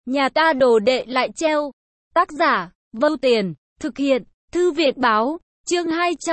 Nhà ta đồ đệ lại treo. Tác giả, Vâu Tiền, thực hiện, Thư viện báo, chương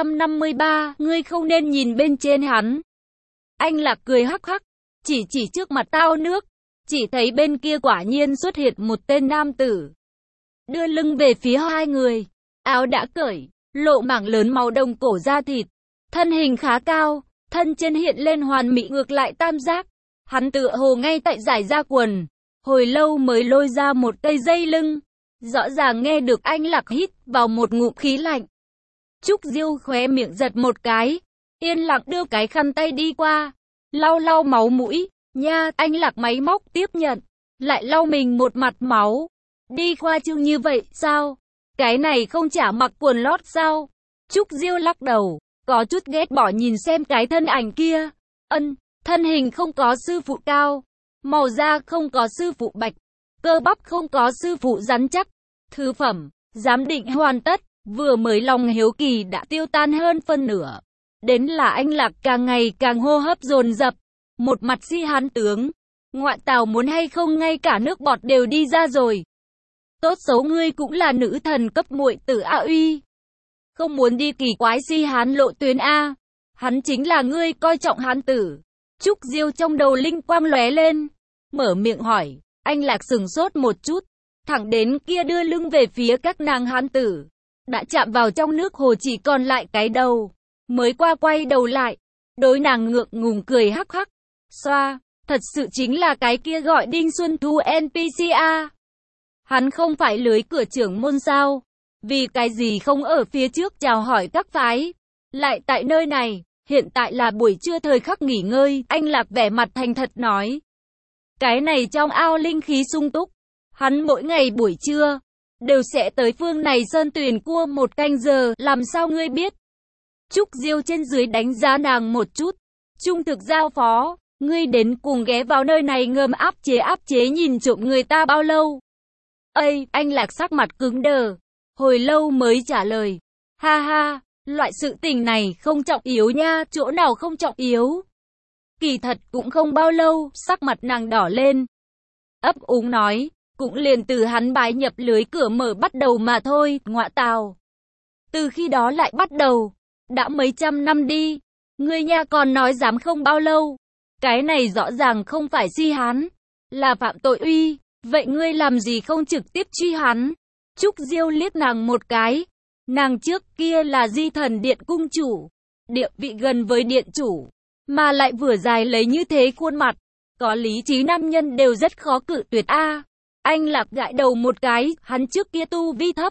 253, ngươi không nên nhìn bên trên hắn. Anh Lạc cười hắc hắc, chỉ trước mặt tao nước, chỉ thấy bên kia quả nhiên xuất hiện một tên nam tử. Đưa lưng về phía hai người, áo đã cởi, lộ mảng lớn màu đồng cổ da thịt, thân hình khá cao, thân trên hiện lên hoàn mỹ ngược lại tam giác. Hắn tựa hồ ngay tại giải ra quần, hồi lâu mới lôi ra một cây dây lưng. Rõ ràng nghe được anh Lạc hít vào một ngụm khí lạnh. Trúc Diêu khóe miệng giật một cái, yên lặng đưa cái khăn tay đi qua, lau lau máu mũi. Nha, anh Lạc máy móc tiếp nhận, lại lau mình một mặt máu. Đi khoa trương như vậy sao? Cái này không chả mặc quần lót sao? Trúc Diêu lắc đầu, có chút ghét bỏ nhìn xem cái thân ảnh kia. Thân hình không có sư phụ cao, màu da không có sư phụ bạch, cơ bắp không có sư phụ rắn chắc. Thứ phẩm, giám định hoàn tất, vừa mới lòng hiếu kỳ đã tiêu tan hơn phân nửa. Đến là anh Lạc càng ngày càng hô hấp dồn dập, một mặt si hán tướng. Ngoại tào muốn hay không ngay cả nước bọt đều đi ra rồi. Tốt xấu ngươi cũng là nữ thần cấp muội tử A Uy. Không muốn đi kỳ quái si hán lộ tuyến A. Hắn chính là ngươi coi trọng hán tử. Trúc Diêu trong đầu linh quang lóe lên, mở miệng hỏi. Anh Lạc sừng sốt một chút, thẳng đến kia đưa lưng về phía các nàng hán tử. Đã chạm vào trong nước hồ chỉ còn lại cái đầu, mới qua quay đầu lại, đối nàng ngượng ngùng cười hắc hắc. Xoa, thật sự chính là cái kia gọi Đinh Xuân Thu NPCA. Hắn không phải lưới cửa trưởng môn sao? Vì cái gì không ở phía trước chào hỏi các phái? Lại tại nơi này, hiện tại là buổi trưa thời khắc nghỉ ngơi, anh Lạc vẻ mặt thành thật nói. Cái này trong ao linh khí sung túc, hắn mỗi ngày buổi trưa đều sẽ tới phương này sơn tuyền cua một canh giờ, làm sao ngươi biết? Trúc Diêu trên dưới đánh giá nàng một chút, trung thực giao phó, ngươi đến cùng ghé vào nơi này ngầm áp chế nhìn trộm người ta bao lâu? Ây, anh Lạc sắc mặt cứng đờ, hồi lâu mới trả lời, ha ha, loại sự tình này không trọng yếu nha, chỗ nào không trọng yếu? Kỳ thật cũng không bao lâu, sắc mặt nàng đỏ lên, ấp úng nói, cũng liền từ hắn bái nhập lưới cửa mở bắt đầu mà thôi, ngọa tào. Từ khi đó lại bắt đầu, đã mấy trăm năm đi, ngươi nha còn nói dám không bao lâu. Cái này rõ ràng không phải si hắn, là phạm tội uy, vậy ngươi làm gì không trực tiếp truy hắn? Trúc Diêu liếc nàng một cái, nàng trước kia là Di Thần Điện cung chủ, địa vị gần với điện chủ, mà lại vừa dài lấy như thế khuôn mặt, có lý trí nam nhân đều rất khó cự tuyệt a. Anh Lạc gãi đầu một cái, hắn trước kia tu vi thấp.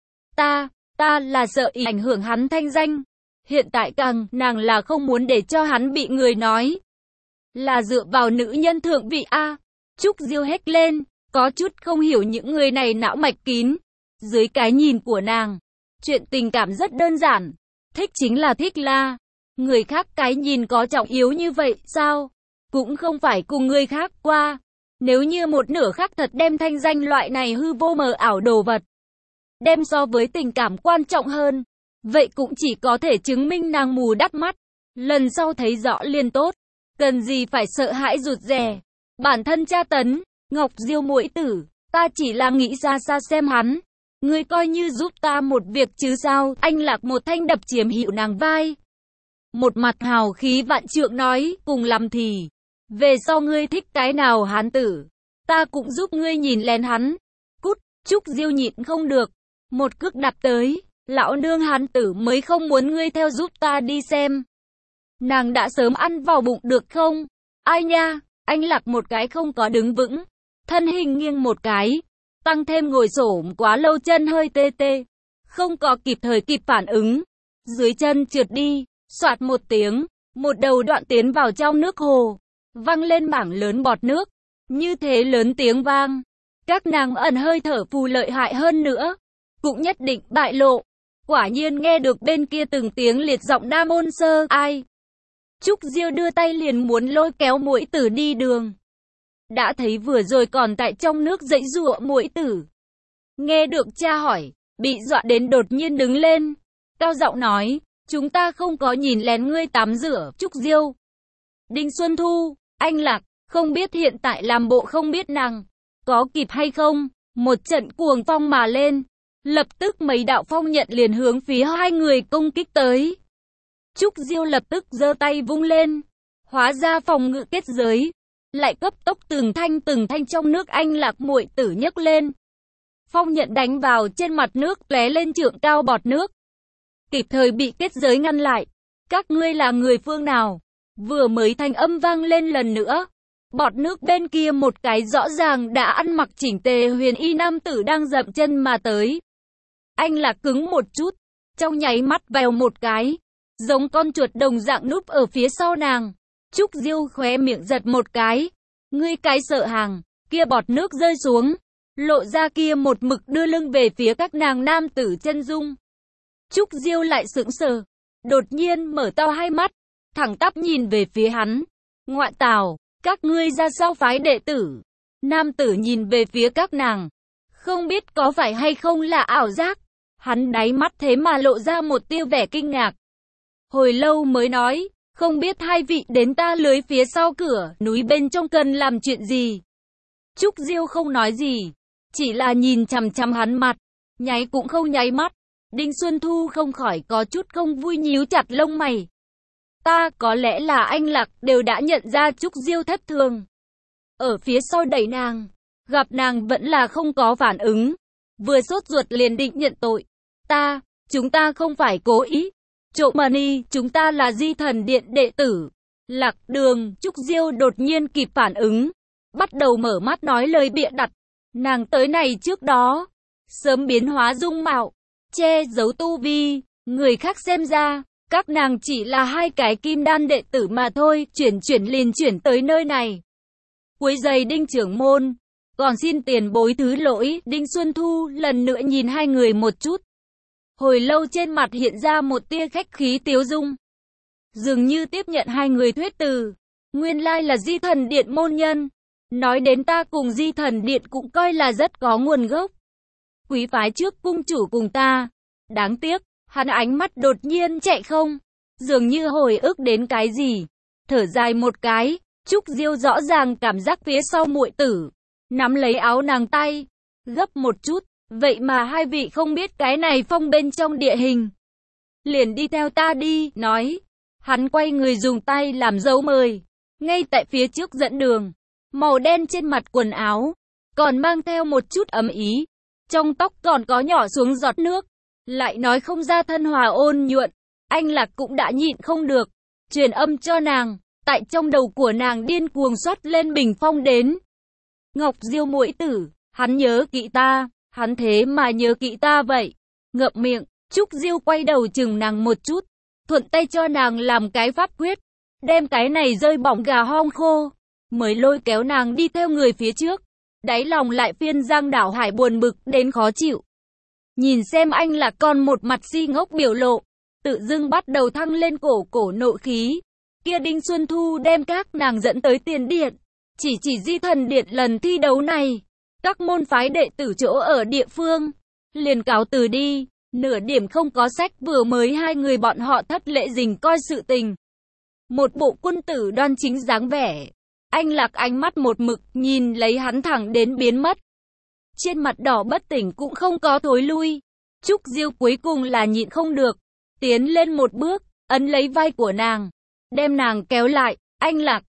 Ta là sợ ảnh hưởng hắn thanh danh. Hiện tại càng, nàng là không muốn để cho hắn bị người nói là dựa vào nữ nhân thượng vị a. Trúc Diêu hét lên, có chút không hiểu những người này não mạch kín. Dưới cái nhìn của nàng, chuyện tình cảm rất đơn giản, thích chính là thích la. Người khác cái nhìn có trọng yếu như vậy sao? Cũng không phải cùng người khác qua. Nếu như một nửa khác thật đem thanh danh loại này hư vô mờ ảo đồ vật đem so với tình cảm quan trọng hơn, vậy cũng chỉ có thể chứng minh nàng mù đắt mắt. Lần sau thấy rõ liền tốt, cần gì phải sợ hãi rụt rè, bản thân tra tấn. Ngọc Diêu muội tử, ta chỉ là nghĩ ra xa xem hắn, ngươi coi như giúp ta một việc chứ sao? Anh Lạc một thanh đập chiếm hữu nàng vai, một mặt hào khí vạn trượng nói, cùng lắm thì về sau ngươi thích cái nào hán tử, ta cũng giúp ngươi nhìn lén hắn. Cút. Trúc Diêu nhịn không được, một cước đạp tới, lão nương hán tử mới không muốn ngươi theo giúp ta đi xem. Nàng đã sớm ăn vào bụng được không? Ai nha, anh Lạc một cái không có đứng vững, thân hình nghiêng một cái, tăng thêm ngồi xổm quá lâu chân hơi tê tê, không có kịp thời kịp phản ứng, dưới chân trượt đi, xoạt một tiếng, một đầu đoạn tiến vào trong nước hồ, văng lên mảng lớn bọt nước, như thế lớn tiếng vang, các nàng ẩn hơi thở phù lợi hại hơn nữa, cũng nhất định bại lộ. Quả nhiên nghe được bên kia từng tiếng liệt giọng nam ôn sơ, ai? Trúc Diêu đưa tay liền muốn lôi kéo muội tử đi đường. Đã thấy vừa rồi còn tại trong nước giãy giụa muội tử, nghe được cha hỏi, bị dọa đến đột nhiên đứng lên, cao giọng nói, chúng ta không có nhìn lén ngươi tắm rửa. Trúc Diêu, Đinh Xuân Thu, anh Lạc, không biết hiện tại làm bộ không biết nàng, có kịp hay không? Một trận cuồng phong mà lên. Lập tức mấy đạo phong nhận liền hướng phía hai người công kích tới. Trúc Diêu lập tức giơ tay vung lên. Hóa ra phòng ngự kết giới. Lại cấp tốc từng thanh trong nước Anh Lạc muội tử nhấc lên. Phong nhận đánh vào trên mặt nước tóe lên trượng cao bọt nước. Kịp thời bị kết giới ngăn lại. Các ngươi là người phương nào? Vừa mới thanh âm vang lên lần nữa. Bọt nước bên kia một cái rõ ràng đã ăn mặc chỉnh tề huyền y nam tử đang dậm chân mà tới. Anh Lạc cứng một chút. Trong nháy mắt vèo một cái. Giống con chuột đồng dạng núp ở phía sau nàng. Trúc Diêu khóe miệng giật một cái. Ngươi cái sợ hàng. Kia bọt nước rơi xuống. Lộ ra kia một mực đưa lưng về phía các nàng nam tử chân dung. Trúc Diêu lại sững sờ. Đột nhiên mở to hai mắt. Thẳng tắp nhìn về phía hắn. Ngoại tào, các ngươi ra sao phái đệ tử? Nam tử nhìn về phía các nàng. Không biết có phải hay không là ảo giác. Hắn đáy mắt thế mà lộ ra một tia vẻ kinh ngạc. Hồi lâu mới nói. Không biết hai vị đến ta lưới phía sau cửa núi bên trong cần làm chuyện gì. Trúc Diêu không nói gì. Chỉ là nhìn chằm chằm hắn mặt. Nháy cũng không nháy mắt. Đinh Xuân Thu không khỏi có chút không vui nhíu chặt lông mày. Ta có lẽ là anh Lạc đều đã nhận ra Trúc Diêu thất thường. Ở phía sau đẩy nàng. Gặp nàng vẫn là không có phản ứng. Vừa sốt ruột liền định nhận tội. Chúng ta không phải cố ý. Trộm money, chúng ta là Di Thần Điện đệ tử. Lạc Đường, Trúc Diêu đột nhiên kịp phản ứng. Bắt đầu mở mắt nói lời bịa đặt. Nàng tới này trước đó. Sớm biến hóa dung mạo. Che giấu tu vi. Người khác xem ra. Các nàng chỉ là hai cái kim đan đệ tử mà thôi. Chuyển liền chuyển tới nơi này. Cuối giày Đinh trưởng môn. Còn xin tiền bối thứ lỗi. Đinh Xuân Thu lần nữa nhìn hai người một chút. Hồi lâu trên mặt hiện ra một tia khách khí tiếu dung. Dường như tiếp nhận hai người thuyết từ. Nguyên lai là Di Thần Điện môn nhân. Nói đến ta cùng Di Thần Điện cũng coi là rất có nguồn gốc. Quý phái trước cung chủ cùng ta. Đáng tiếc, hắn ánh mắt đột nhiên chạy không. Dường như hồi ức đến cái gì. Thở dài một cái, Trúc Diêu rõ ràng cảm giác phía sau muội tử. Nắm lấy áo nàng tay. Gấp một chút. Vậy mà hai vị không biết cái này phong bên trong địa hình. Liền đi theo ta đi, nói. Hắn quay người dùng tay làm dấu mời. Ngay tại phía trước dẫn đường. Màu đen trên mặt quần áo. Còn mang theo một chút ấm ý. Trong tóc còn có nhỏ xuống giọt nước. Lại nói không ra thân hòa ôn nhuận. Anh Lạc cũng đã nhịn không được. Truyền âm cho nàng. Tại trong đầu của nàng điên cuồng xoát lên bình phong đến. Ngọc Diêu muội tử, hắn nhớ kỹ ta. Hắn thế mà nhớ kỹ ta vậy. Ngậm miệng, Trúc Diêu quay đầu chừng nàng một chút. Thuận tay cho nàng làm cái pháp quyết. Đem cái này rơi bỏng gà hong khô. Mới lôi kéo nàng đi theo người phía trước. Đáy lòng lại phiên Giang Đảo Hải buồn bực đến khó chịu. Nhìn xem anh là con một mặt si ngốc biểu lộ. Tự dưng bắt đầu thăng lên cổ nộ khí. Kia Đinh Xuân Thu đem các nàng dẫn tới tiền điện. Chỉ Di Thần Điện lần thi đấu này. Các môn phái đệ tử chỗ ở địa phương. Liền cáo từ đi. Nửa điểm không có sách vừa mới hai người bọn họ thất lễ dình coi sự tình. Một bộ quân tử đoan chính dáng vẻ. Anh Lạc ánh mắt một mực nhìn lấy hắn thẳng đến biến mất. Trên mặt đỏ bất tỉnh cũng không có thối lui. Trúc Diêu cuối cùng là nhịn không được. Tiến lên một bước, ấn lấy vai của nàng. Đem nàng kéo lại. Anh Lạc,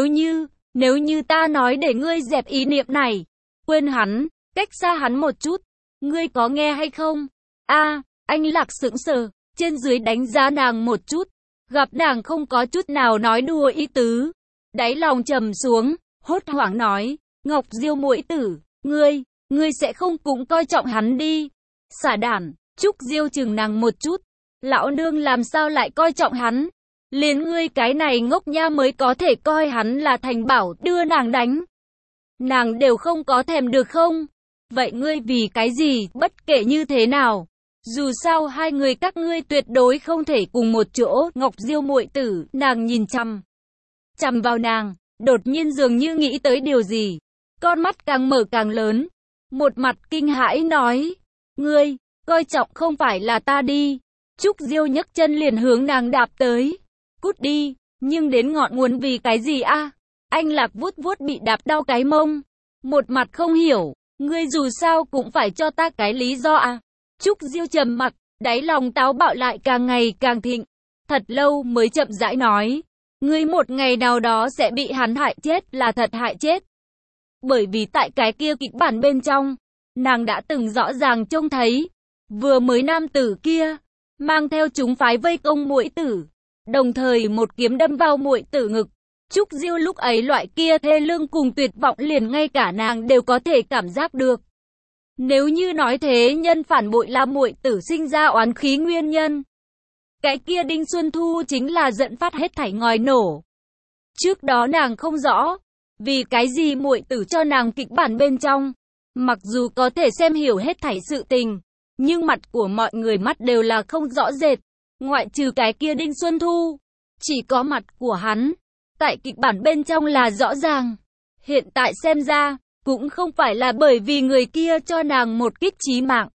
nếu như ta nói để ngươi dẹp ý niệm này. Quên hắn, cách xa hắn một chút. Ngươi có nghe hay không? Anh Lạc sững sờ, trên dưới đánh giá nàng một chút. Gặp nàng không có chút nào nói đùa ý tứ. Đáy lòng trầm xuống, hốt hoảng nói. Ngọc Diêu muội tử, ngươi sẽ không cũng coi trọng hắn đi. Xả đản, Trúc Diêu chừng nàng một chút. Lão nương làm sao lại coi trọng hắn? Liền ngươi cái này ngốc nha mới có thể coi hắn là thành bảo đưa nàng đánh. Nàng đều không có thèm được không? Vậy ngươi vì cái gì, bất kể như thế nào? Dù sao hai người các ngươi tuyệt đối không thể cùng một chỗ. Ngọc Diêu muội tử, nàng nhìn chằm vào nàng, đột nhiên dường như nghĩ tới điều gì. Con mắt càng mở càng lớn. Một mặt kinh hãi nói. Ngươi, coi trọng không phải là ta đi. Trúc Diêu nhấc chân liền hướng nàng đạp tới. Cút đi, nhưng đến ngọn nguồn vì cái gì a? Anh Lạc vuốt bị đạp đau cái mông. một mặt không hiểu, ngươi dù sao cũng phải cho ta cái lý do à. Trúc Diêu trầm mặc, đáy lòng táo bạo lại càng ngày càng thịnh. Thật lâu mới chậm rãi nói, ngươi một ngày nào đó sẽ bị hắn hại chết, là thật hại chết. Bởi vì tại cái kia kịch bản bên trong, nàng đã từng rõ ràng trông thấy, vừa mới nam tử kia, mang theo chúng phái vây công muội tử, đồng thời một kiếm đâm vào muội tử ngực. Trúc Diêu lúc ấy loại kia thê lương cùng tuyệt vọng liền ngay cả nàng đều có thể cảm giác được. Nếu như nói thế nhân phản bội là muội tử sinh ra oán khí nguyên nhân, cái kia Đinh Xuân Thu chính là dẫn phát hết thảy ngòi nổ. Trước đó nàng không rõ, vì cái gì muội tử cho nàng kịch bản bên trong, mặc dù có thể xem hiểu hết thảy sự tình, nhưng mặt của mọi người mắt đều là không rõ rệt, ngoại trừ cái kia Đinh Xuân Thu, chỉ có mặt của hắn, tại kịch bản bên trong là rõ ràng. Hiện tại xem ra, cũng không phải là bởi vì người kia cho nàng một kích chí mạng,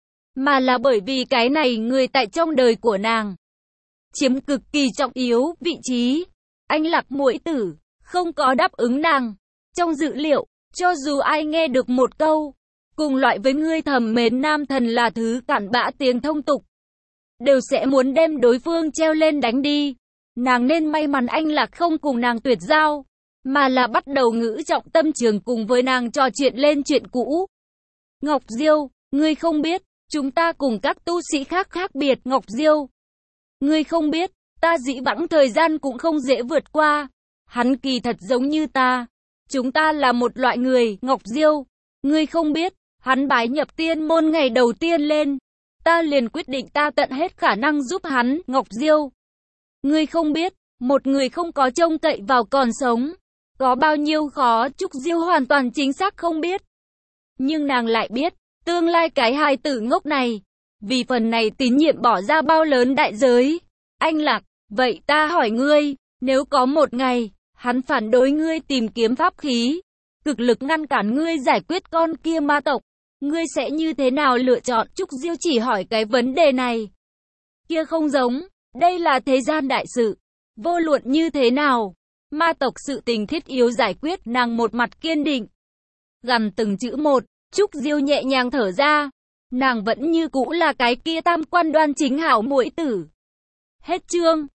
mà là bởi vì cái này người tại trong đời của nàng chiếm cực kỳ trọng yếu vị trí. Anh Lạc muội tử không có đáp ứng nàng. Trong dự liệu, cho dù ai nghe được một câu cùng loại với ngươi thầm mến nam thần là thứ cặn bã tiếng thông tục, đều sẽ muốn đem đối phương treo lên đánh đi. Nàng nên may mắn anh Lạc không cùng nàng tuyệt giao, mà là bắt đầu ngữ trọng tâm trường cùng với nàng trò chuyện lên chuyện cũ. Ngọc Diêu, ngươi không biết, chúng ta cùng các tu sĩ khác khác biệt. Ngọc Diêu, ngươi không biết, ta dĩ vãng thời gian cũng không dễ vượt qua. Hắn kỳ thật giống như ta. Chúng ta là một loại người. Ngọc Diêu, ngươi không biết, hắn bái nhập tiên môn ngày đầu tiên lên, ta liền quyết định ta tận hết khả năng giúp hắn. Ngọc Diêu, ngươi không biết, một người không có trông cậy vào còn sống có bao nhiêu khó. Trúc Diêu hoàn toàn chính xác không biết. Nhưng nàng lại biết, tương lai cái hài tử ngốc này, vì phần này tín nhiệm bỏ ra bao lớn đại giới. Anh Lạc, vậy ta hỏi ngươi, nếu có một ngày, hắn phản đối ngươi tìm kiếm pháp khí, cực lực ngăn cản ngươi giải quyết con kia ma tộc, ngươi sẽ như thế nào lựa chọn? Trúc Diêu chỉ hỏi cái vấn đề này. Kia không giống, đây là thế gian đại sự, vô luận như thế nào, ma tộc sự tình thiết yếu giải quyết. Nàng một mặt kiên định, gằn từng chữ một. Trúc Diêu nhẹ nhàng thở ra, nàng vẫn như cũ là cái kia tam quan đoan chính hảo muội tử. Hết chương.